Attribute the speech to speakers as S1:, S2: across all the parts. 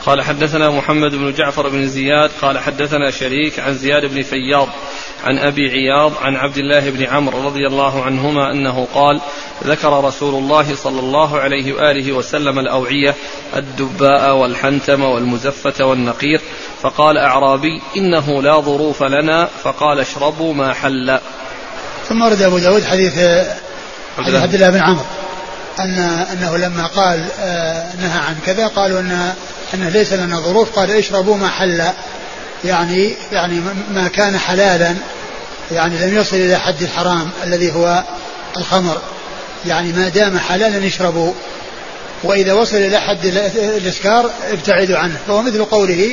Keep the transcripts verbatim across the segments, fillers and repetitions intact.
S1: قال حدثنا محمد بن جعفر بن زياد قال حدثنا شريك عن زياد بن فياض عن أبي عياض عن عبد الله بن عمرو رضي الله عنهما أنه قال ذكر رسول الله صلى الله عليه وآله وسلم الأوعية الدباء والحنتم والمزفة والنقير فقال أعرابي إنه لا ظروف لنا فقال اشربوا ما حل.
S2: ثم ورد أبو داود حديث عبد الله بن عمرو أن أنه لما قال نهى عن كذا قالوا أن أنه ليس لنا ظروف قال اشربوا ما حل يعني يعني ما كان حلالا يعني لم يصل إلى حد الحرام الذي هو الخمر يعني ما دام حلالا يشربوا وإذا وصل إلى حد الإسكار ابتعدوا عنه فهو مثل قوله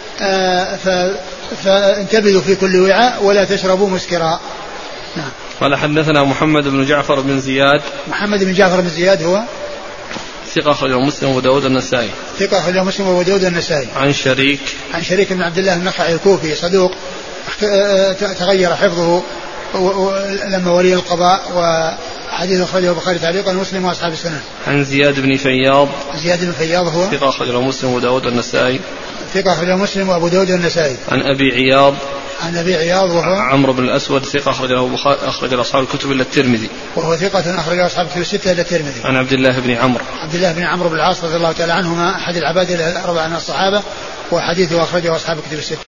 S2: فانتبذوا في كل وعاء ولا تشربوا مسكرا. نعم.
S1: قال حدثنا محمد بن جعفر بن زياد.
S2: محمد بن جعفر بن زياد هو
S1: ثقة أخرجه مسلم وداود النسائي.
S2: ثقة أخرجه مسلم وداود النسائي.
S1: عن شريك.
S2: عن شريك بن عبد الله النخعي الكوفي صدوق تغير حفظه لما ولي القضاء وحديث أخرجه البخاري تعليقا ومسلم وأصحاب السنن.
S1: عن زياد بن فياض.
S2: زياد بن فياض هو
S1: ثقة أخرجه مسلم وداود النسائي.
S2: ثقة أخرجه مسلم وأبو داود النسائي.
S1: عن أبي عياض.
S2: عن أبي عياض وهو
S1: عمرو بن الأسود ثقة أخرجه أخرج أصحاب الكتب إلا الترمذي.
S2: وهو ثقة أخرج أصحاب الكتب الستة إلا الترمذي.
S1: عن عبد الله بن عمرو.
S2: عبد الله بن عمرو بن العاص رضي الله تعالى عنهما أحد العباد الأربعة من الصحابة وحديثه أخرجه أصحاب الكتب الستة.